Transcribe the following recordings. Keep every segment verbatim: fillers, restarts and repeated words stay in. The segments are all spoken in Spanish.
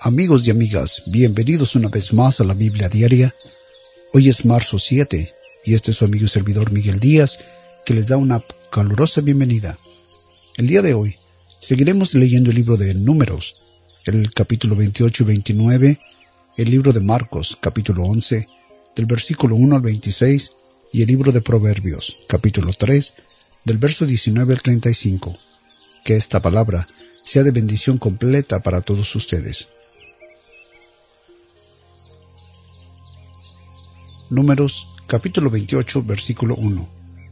Amigos y amigas, bienvenidos una vez más a la Biblia Diaria. Hoy es marzo siete y este es su amigo y servidor Miguel Díaz, que les da una calurosa bienvenida. El día de hoy seguiremos leyendo el libro de Números, el capítulo veintiocho y veintinueve, el libro de Marcos, capítulo once, del versículo uno al veintiséis, y el libro de Proverbios, capítulo tres, del verso diecinueve al treinta y cinco. Que esta palabra sea de bendición completa para todos ustedes. Números, capítulo veintiocho, versículo uno.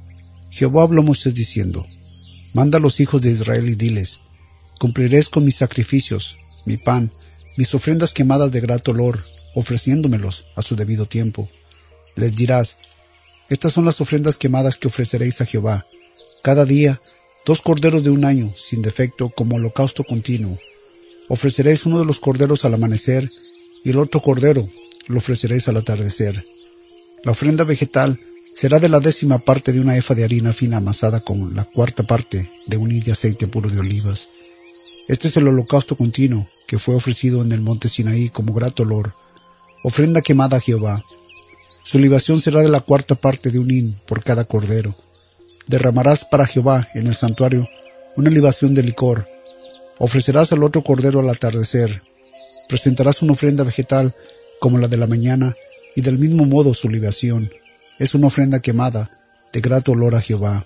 Jehová habló a Moisés diciendo: Manda a los hijos de Israel y diles: Cumpliréis con mis sacrificios, mi pan, mis ofrendas quemadas de grato olor, ofreciéndomelos a su debido tiempo. Les dirás: Estas son las ofrendas quemadas que ofreceréis a Jehová. Cada día, dos corderos de un año, sin defecto, como holocausto continuo. Ofreceréis uno de los corderos al amanecer, y el otro cordero lo ofreceréis al atardecer. La ofrenda vegetal será de la décima parte de una efa de harina fina amasada con la cuarta parte de un hin de aceite puro de olivas. Este es el holocausto continuo que fue ofrecido en el monte Sinaí como grato olor, ofrenda quemada a Jehová. Su libación será de la cuarta parte de un hin por cada cordero. Derramarás para Jehová en el santuario una libación de licor. Ofrecerás al otro cordero al atardecer. Presentarás una ofrenda vegetal como la de la mañana, y del mismo modo su libación es una ofrenda quemada de grato olor a Jehová.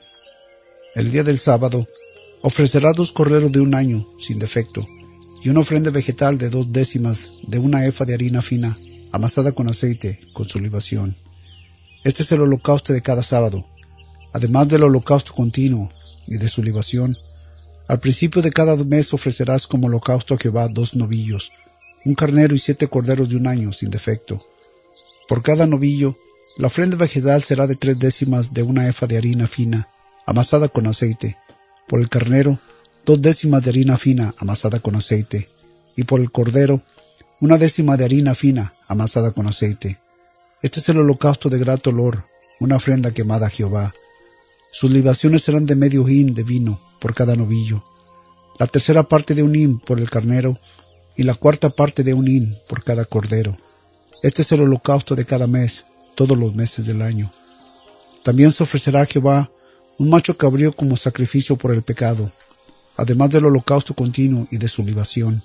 El día del sábado ofrecerás dos corderos de un año sin defecto, y una ofrenda vegetal de dos décimas de una efa de harina fina amasada con aceite con su libación. Este es el holocausto de cada sábado, además del holocausto continuo y de su libación. Al principio de cada mes ofrecerás como holocausto a Jehová dos novillos, un carnero y siete corderos de un año sin defecto. Por cada novillo, la ofrenda vegetal será de tres décimas de una efa de harina fina, amasada con aceite. Por el carnero, dos décimas de harina fina, amasada con aceite. Y por el cordero, una décima de harina fina, amasada con aceite. Este es el holocausto de grato olor, una ofrenda quemada a Jehová. Sus libaciones serán de medio hin de vino por cada novillo, la tercera parte de un hin por el carnero, y la cuarta parte de un hin por cada cordero. Este es el holocausto de cada mes, todos los meses del año. También se ofrecerá a Jehová un macho cabrío como sacrificio por el pecado, además del holocausto continuo y de su libación.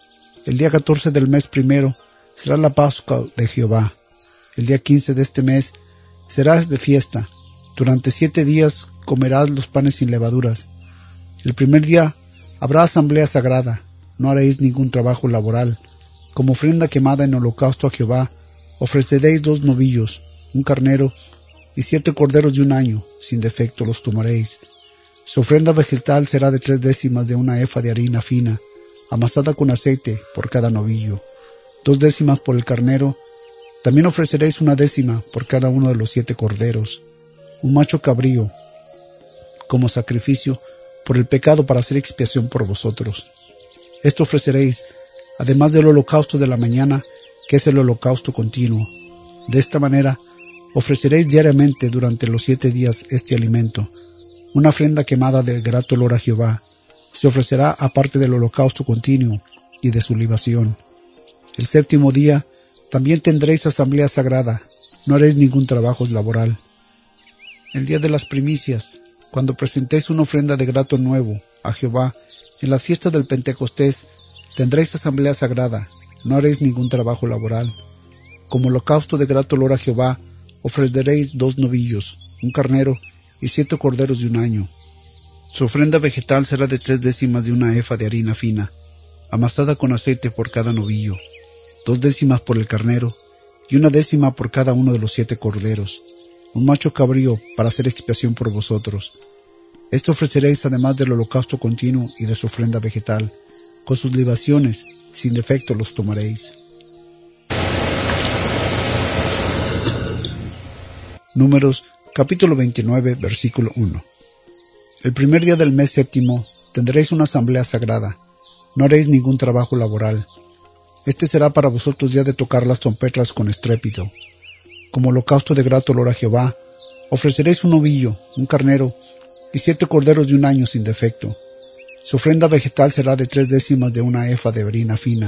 El día catorce del mes primero será la Pascua de Jehová. El día quince de este mes será de fiesta. Durante siete días comerás los panes sin levaduras. El primer día habrá asamblea sagrada. No haréis ningún trabajo laboral. Como ofrenda quemada en holocausto a Jehová, ofreceréis dos novillos, un carnero y siete corderos de un año, sin defecto los tomaréis. Su ofrenda vegetal será de tres décimas de una efa de harina fina, amasada con aceite por cada novillo, dos décimas por el carnero. También ofreceréis una décima por cada uno de los siete corderos, un macho cabrío, como sacrificio por el pecado para hacer expiación por vosotros. Esto ofreceréis, además del holocausto de la mañana, que es el holocausto continuo. De esta manera, ofreceréis diariamente durante los siete días este alimento, una ofrenda quemada de grato olor a Jehová. Se ofrecerá aparte del holocausto continuo y de su libación. El séptimo día también tendréis asamblea sagrada, no haréis ningún trabajo laboral. El día de las primicias, cuando presentéis una ofrenda de grato nuevo a Jehová, en las fiestas del Pentecostés, tendréis asamblea sagrada, no haréis ningún trabajo laboral. Como holocausto de grato olor a Jehová, ofreceréis dos novillos, un carnero y siete corderos de un año. Su ofrenda vegetal será de tres décimas de una efa de harina fina, amasada con aceite por cada novillo, dos décimas por el carnero y una décima por cada uno de los siete corderos, un macho cabrío para hacer expiación por vosotros. Esto ofreceréis además del holocausto continuo y de su ofrenda vegetal. Con sus libaciones, sin defecto los tomaréis. Números, capítulo veintinueve, versículo uno. El primer día del mes séptimo tendréis una asamblea sagrada. No haréis ningún trabajo laboral. Este será para vosotros día de tocar las trompetas con estrépito. Como holocausto de grato olor a Jehová, ofreceréis un novillo, un carnero y siete corderos de un año sin defecto. Su ofrenda vegetal será de tres décimas de una efa de harina fina,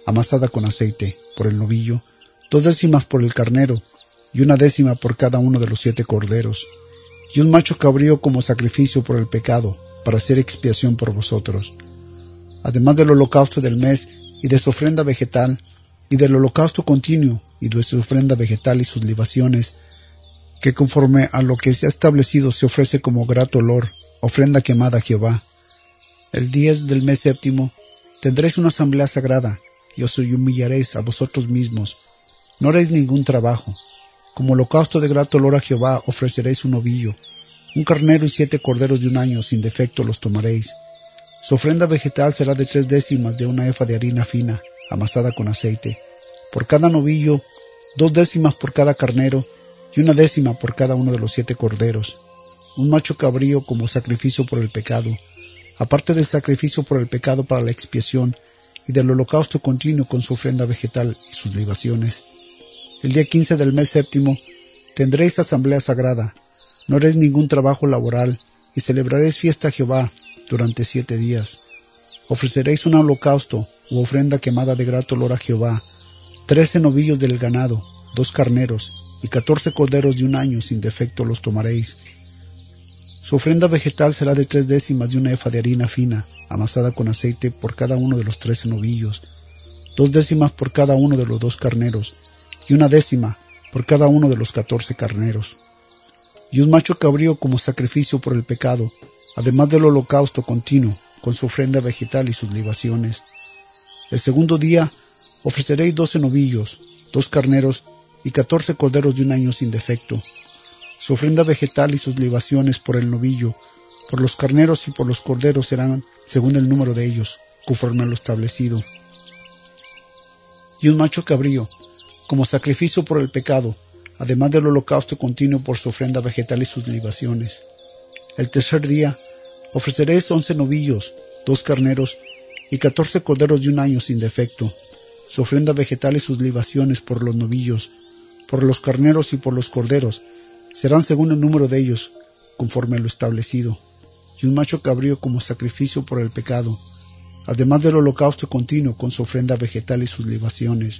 amasada con aceite, por el novillo, dos décimas por el carnero, y una décima por cada uno de los siete corderos, y un macho cabrío como sacrificio por el pecado, para hacer expiación por vosotros. Además del holocausto del mes, y de su ofrenda vegetal, y del holocausto continuo, y de su ofrenda vegetal y sus libaciones, que conforme a lo que se ha establecido se ofrece como grato olor, ofrenda quemada a Jehová. El diez del mes séptimo tendréis una asamblea sagrada, y os humillaréis a vosotros mismos. No haréis ningún trabajo. Como holocausto de grato olor a Jehová ofreceréis un novillo, un carnero y siete corderos de un año sin defecto los tomaréis. Su ofrenda vegetal será de tres décimas de una efa de harina fina, amasada con aceite. Por cada novillo, dos décimas por cada carnero, y una décima por cada uno de los siete corderos. Un macho cabrío como sacrificio por el pecado, aparte del sacrificio por el pecado para la expiación, y del holocausto continuo con su ofrenda vegetal y sus libaciones. El día quince del mes séptimo tendréis asamblea sagrada, no haréis ningún trabajo laboral, y celebraréis fiesta a Jehová durante siete días. Ofreceréis un holocausto u ofrenda quemada de grato olor a Jehová, trece novillos del ganado, dos carneros, y catorce corderos de un año sin defecto los tomaréis. Su ofrenda vegetal será de tres décimas de una efa de harina fina, amasada con aceite por cada uno de los trece novillos, dos décimas por cada uno de los dos carneros, y una décima por cada uno de los catorce carneros. Y un macho cabrío como sacrificio por el pecado, además del holocausto continuo, con su ofrenda vegetal y sus libaciones. El segundo día ofreceréis doce novillos, dos carneros y catorce corderos de un año sin defecto. Su ofrenda vegetal y sus libaciones por el novillo, por los carneros y por los corderos serán según el número de ellos, conforme a lo establecido. Y un macho cabrío, como sacrificio por el pecado, además del holocausto continuo por su ofrenda vegetal y sus libaciones. El tercer día ofreceréis once novillos, dos carneros y catorce corderos de un año sin defecto. Su ofrenda vegetal y sus libaciones por los novillos, por los carneros y por los corderos, serán según el número de ellos, conforme a lo establecido. Y un macho cabrío como sacrificio por el pecado, además del holocausto continuo con su ofrenda vegetal y sus libaciones.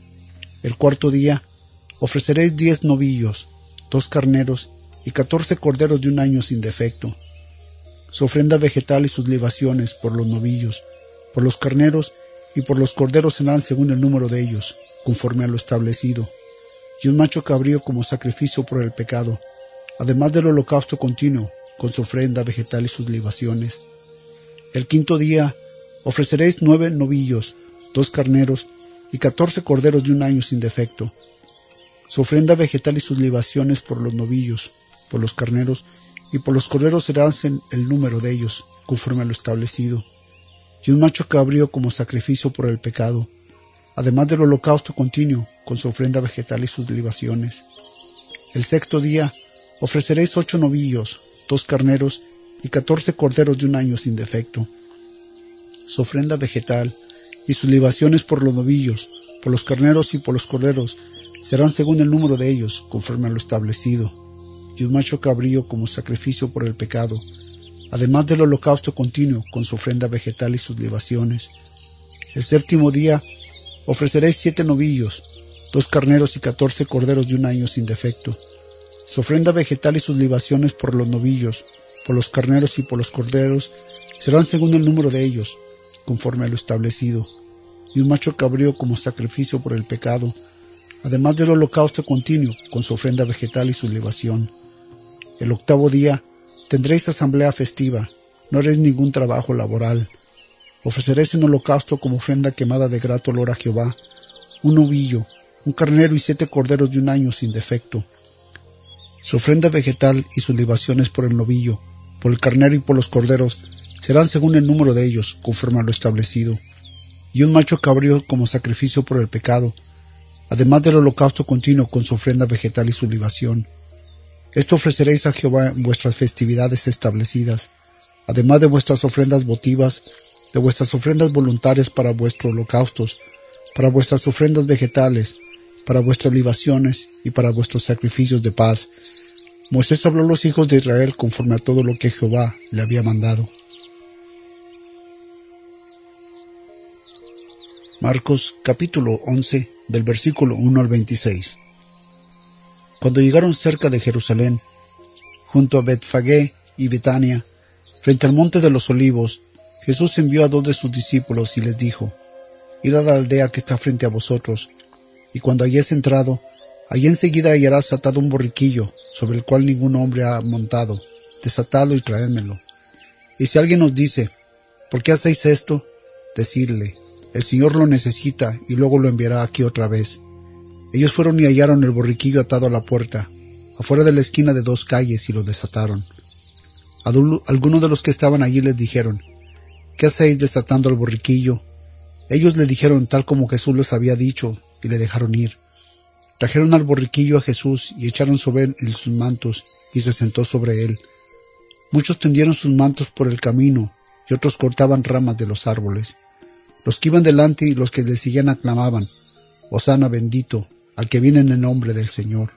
El cuarto día ofreceréis diez novillos, dos carneros y catorce corderos de un año sin defecto. Su ofrenda vegetal y sus libaciones por los novillos, por los carneros y por los corderos serán según el número de ellos, conforme a lo establecido. Y un macho cabrío como sacrificio por el pecado, además del holocausto continuo, con su ofrenda vegetal y sus libaciones. El quinto día ofreceréis nueve novillos, dos carneros y catorce corderos de un año sin defecto. Su ofrenda vegetal y sus libaciones por los novillos, por los carneros y por los corderos serán el número de ellos, conforme a lo establecido. Y un macho cabrío como sacrificio por el pecado, además del holocausto continuo, con su ofrenda vegetal y sus libaciones. El sexto día ofreceréis ocho novillos, dos carneros y catorce corderos de un año sin defecto. Su ofrenda vegetal y sus libaciones por los novillos, por los carneros y por los corderos serán según el número de ellos, conforme a lo establecido. Y un macho cabrío como sacrificio por el pecado, además del holocausto continuo con su ofrenda vegetal y sus libaciones. El séptimo día ofreceréis siete novillos, dos carneros y catorce corderos de un año sin defecto. Su ofrenda vegetal y sus libaciones por los novillos, por los carneros y por los corderos serán según el número de ellos, conforme a lo establecido. Y un macho cabrío como sacrificio por el pecado, además del holocausto continuo con su ofrenda vegetal y su libación. El octavo día tendréis asamblea festiva, no haréis ningún trabajo laboral. Ofreceréis en holocausto como ofrenda quemada de grato olor a Jehová, un novillo, un carnero y siete corderos de un año sin defecto. Su ofrenda vegetal y sus libaciones por el novillo, por el carnero y por los corderos serán según el número de ellos, conforme a lo establecido. Y un macho cabrío como sacrificio por el pecado, además del holocausto continuo con su ofrenda vegetal y su libación. Esto ofreceréis a Jehová en vuestras festividades establecidas, además de vuestras ofrendas votivas, de vuestras ofrendas voluntarias para vuestros holocaustos, para vuestras ofrendas vegetales, para vuestras libaciones y para vuestros sacrificios de paz. Moisés habló a los hijos de Israel conforme a todo lo que Jehová le había mandado. Marcos capítulo once, del versículo uno al veintiséis. Cuando llegaron cerca de Jerusalén, junto a Betfagé y Betania, frente al monte de los olivos, Jesús envió a dos de sus discípulos y les dijo: Id a la aldea que está frente a vosotros, y cuando hayáis entrado, allí enseguida hallarás atado un borriquillo, sobre el cual ningún hombre ha montado. Desatadlo y traédmelo. Y si alguien os dice: ¿por qué hacéis esto?, decidle: el Señor lo necesita y luego lo enviará aquí otra vez. Ellos fueron y hallaron el borriquillo atado a la puerta, afuera de la esquina de dos calles, y lo desataron. Algunos de los que estaban allí les dijeron: ¿qué hacéis desatando el borriquillo? Ellos le dijeron tal como Jesús les había dicho, y le dejaron ir. Trajeron al borriquillo a Jesús y echaron sobre él sus mantos, y se sentó sobre él. Muchos tendieron sus mantos por el camino, y otros cortaban ramas de los árboles. Los que iban delante y los que le seguían aclamaban: Hosana, bendito, al que viene en el nombre del Señor.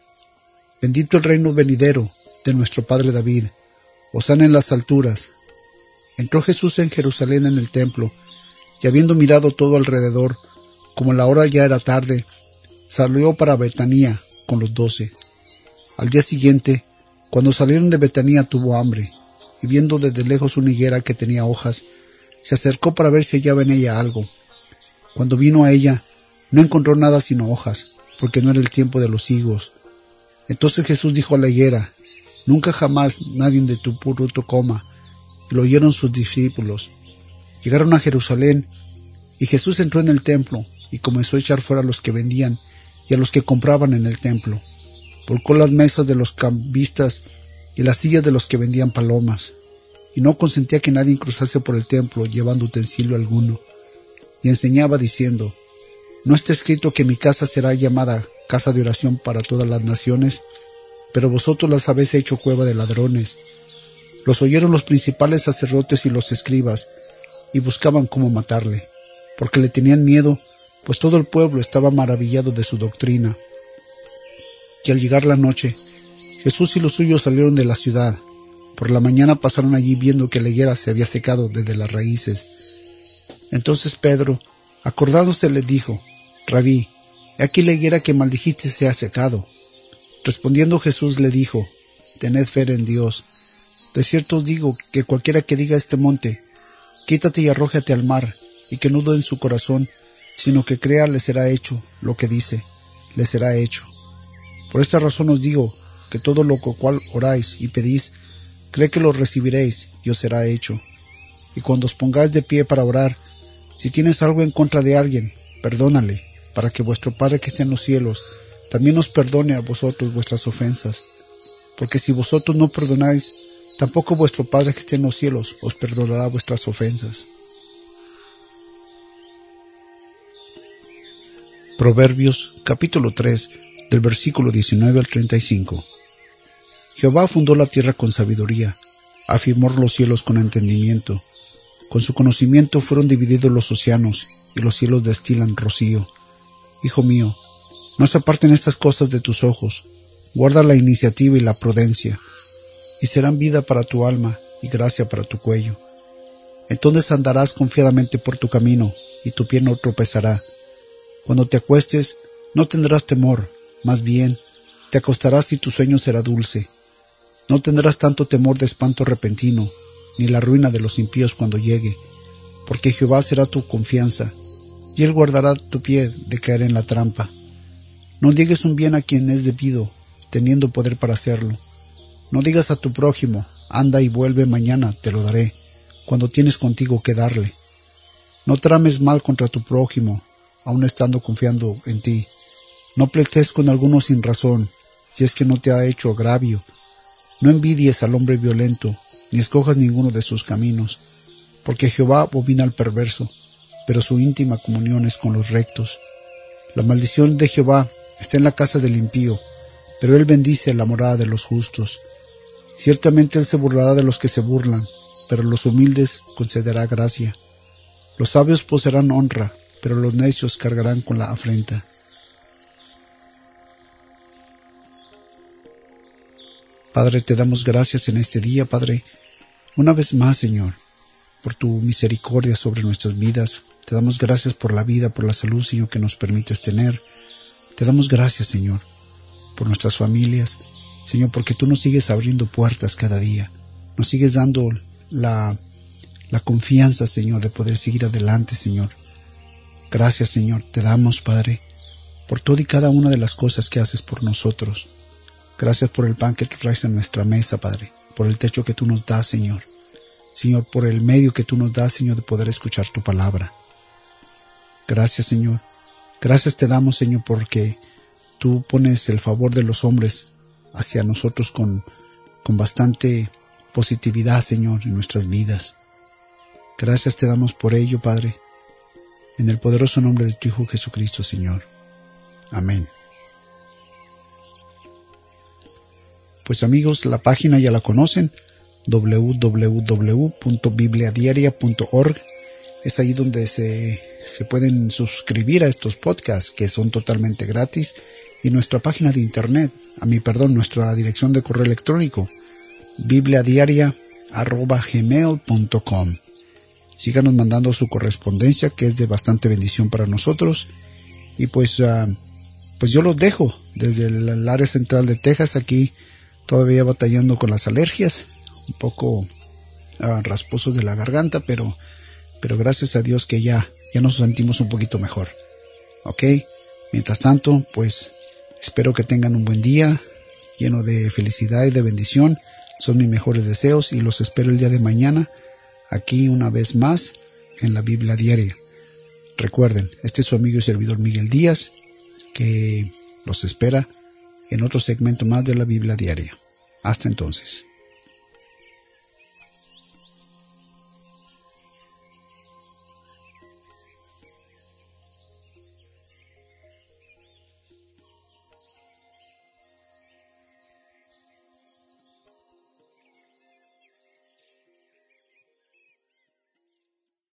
Bendito el reino venidero de nuestro Padre David. Hosana en las alturas. Entró Jesús en Jerusalén en el templo, y habiendo mirado todo alrededor, como la hora ya era tarde, salió para Betania con los doce. Al día siguiente, cuando salieron de Betania, tuvo hambre, y viendo desde lejos una higuera que tenía hojas, se acercó para ver si hallaba en ella algo. Cuando vino a ella, no encontró nada sino hojas, porque no era el tiempo de los higos. Entonces Jesús dijo a la higuera: nunca jamás nadie de tu fruto coma. Y lo oyeron sus discípulos. Llegaron a Jerusalén, y Jesús entró en el templo, y comenzó a echar fuera a los que vendían y a los que compraban en el templo. Volcó las mesas de los cambistas y las sillas de los que vendían palomas, y no consentía que nadie cruzase por el templo llevando utensilio alguno. Y enseñaba diciendo: ¿no está escrito que mi casa será llamada casa de oración para todas las naciones? Pero vosotros las habéis hecho cueva de ladrones. Los oyeron los principales sacerdotes y los escribas, y buscaban cómo matarle, porque le tenían miedo, pues todo el pueblo estaba maravillado de su doctrina. Y al llegar la noche, Jesús y los suyos salieron de la ciudad. Por la mañana pasaron allí viendo que la higuera se había secado desde las raíces. Entonces Pedro, acordándose, le dijo: Rabí, he aquí la higuera que maldijiste se ha secado. Respondiendo Jesús le dijo: tened fe en Dios. De cierto os digo que cualquiera que diga a este monte: quítate y arrójate al mar, y que no dude en su corazón, sino que crea, le será hecho lo que dice, le será hecho. Por esta razón os digo que todo lo cual oráis y pedís, cree que lo recibiréis, y os será hecho. Y cuando os pongáis de pie para orar, si tienes algo en contra de alguien, perdónale, para que vuestro Padre que está en los cielos también os perdone a vosotros vuestras ofensas. Porque si vosotros no perdonáis, tampoco vuestro Padre que está en los cielos os perdonará vuestras ofensas. Proverbios capítulo tres, del versículo diecinueve al treinta y cinco. Jehová fundó la tierra con sabiduría, afirmó los cielos con entendimiento. Con su conocimiento fueron divididos los océanos, y los cielos destilan rocío. Hijo mío, no se aparten estas cosas de tus ojos, guarda la iniciativa y la prudencia, y serán vida para tu alma y gracia para tu cuello. Entonces andarás confiadamente por tu camino, y tu pie no tropezará. Cuando te acuestes, no tendrás temor, más bien, te acostarás y tu sueño será dulce. No tendrás tanto temor de espanto repentino, ni la ruina de los impíos cuando llegue, porque Jehová será tu confianza, y él guardará tu pie de caer en la trampa. No niegues un bien a quien es debido, teniendo poder para hacerlo. No digas a tu prójimo: anda y vuelve mañana, te lo daré, cuando tienes contigo que darle. No trames mal contra tu prójimo, aun estando confiando en ti. No pleitees con alguno sin razón, si es que no te ha hecho agravio. No envidies al hombre violento, ni escojas ninguno de sus caminos, porque Jehová abomina al perverso, pero su íntima comunión es con los rectos. La maldición de Jehová está en la casa del impío, pero él bendice la morada de los justos. Ciertamente él se burlará de los que se burlan, pero a los humildes concederá gracia. Los sabios poseerán honra, pero los necios cargarán con la afrenta. Padre, te damos gracias en este día, Padre, una vez más, Señor, por tu misericordia sobre nuestras vidas. Te damos gracias por la vida, por la salud, Señor, que nos permites tener. Te damos gracias, Señor, por nuestras familias. Señor, porque tú nos sigues abriendo puertas cada día. Nos sigues dando la, la confianza, Señor, de poder seguir adelante, Señor. Gracias, Señor, te damos, Padre, por toda y cada una de las cosas que haces por nosotros. Gracias por el pan que tú traes en nuestra mesa, Padre, por el techo que tú nos das, Señor. Señor, por el medio que tú nos das, Señor, de poder escuchar tu palabra. Gracias, Señor. Gracias te damos, Señor, porque tú pones el favor de los hombres hacia nosotros con, con bastante positividad, Señor, en nuestras vidas. Gracias te damos por ello, Padre, en el poderoso nombre de tu Hijo Jesucristo, Señor. Amén. Pues amigos, la página ya la conocen, doble u doble u doble u punto biblia diaria punto org. Es ahí donde se, se pueden suscribir a estos podcasts que son totalmente gratis, y nuestra página de internet, a mi perdón, nuestra dirección de correo electrónico, biblia diaria arroba gmail punto com. Síganos mandando su correspondencia, que es de bastante bendición para nosotros. Y pues, uh, pues yo los dejo desde el, el área central de Texas, aquí todavía batallando con las alergias, un poco uh, rasposos de la garganta, pero, pero gracias a Dios que ya, ya nos sentimos un poquito mejor. ¿Ok? Mientras tanto, pues espero que tengan un buen día, lleno de felicidad y de bendición. Son mis mejores deseos y los espero el día de mañana, aquí una vez más, en la Biblia Diaria. Recuerden, este es su amigo y servidor Miguel Díaz, que los espera en otro segmento más de la Biblia Diaria. Hasta entonces.